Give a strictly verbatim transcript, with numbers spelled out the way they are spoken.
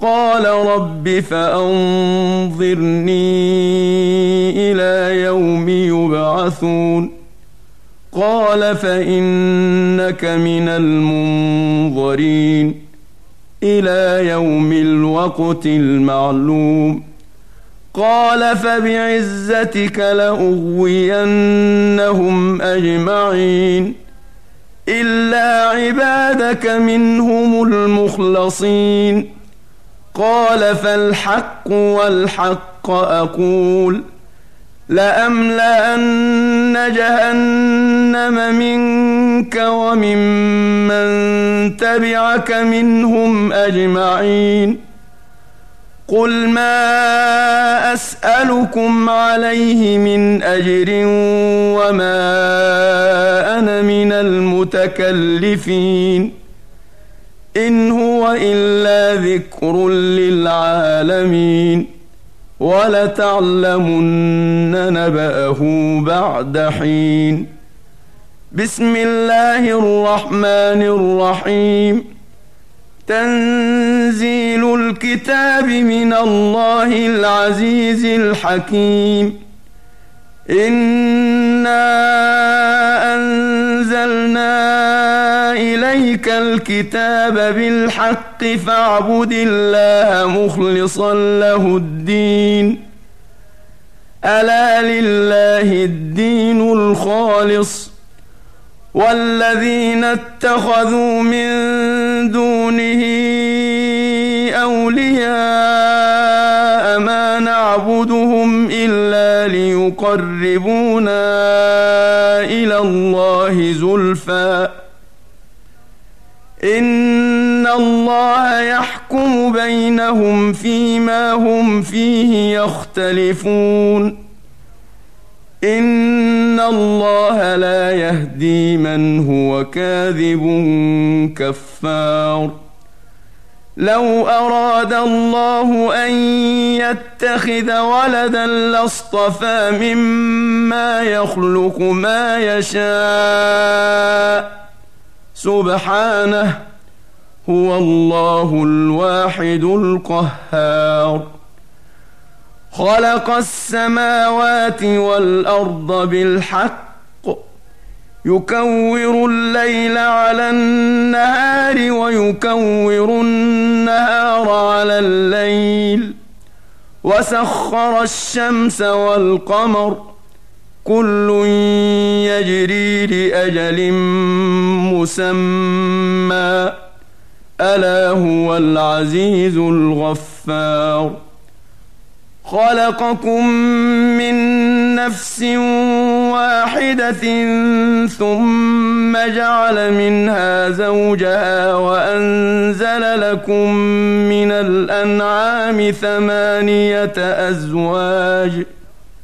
قال رب فأنظرني إلى يوم يبعثون قال فإنك من المنظرين إلى يوم الوقت المعلوم قال فبعزتك لأغوينهم أجمعين إلا عبادك منهم المخلصين قال فالحق والحق أقول لأملأن جهنم منك وممن تبعك منهم أجمعين قل ما أسألكم عليه من أجر وما أنا من المتكلفين إن هو إلا ذكر للعالمين ولتعلمن نبأه بعد حين بسم الله الرحمن الرحيم تنزيل الكتاب من الله العزيز الحكيم إنا أنزلنا إليك الكتاب بالحق فاعبد الله مخلصا له الدين ألا لله الدين الخالص والذين اتخذوا من دونه أولياء ما نعبدهم إلا ليقربونا إلى الله زلفى إن الله يحكم بينهم فيما هم فيه يختلفون إن الله لا يهدي من هو كاذب كفار لو أراد الله أن يتخذ ولدا لاصطفى مما يخلق ما يشاء سبحانه هو الله الواحد القهار خلق السماوات والأرض بالحق يكور الليل على النهار ويكور النهار على الليل وسخر الشمس والقمر كل يجري لأجل مسمى ألا هو العزيز الغفار خلقكم من نفس واحدة ثم جعل منها زوجها وأنزل لكم من الأنعام ثمانية أزواج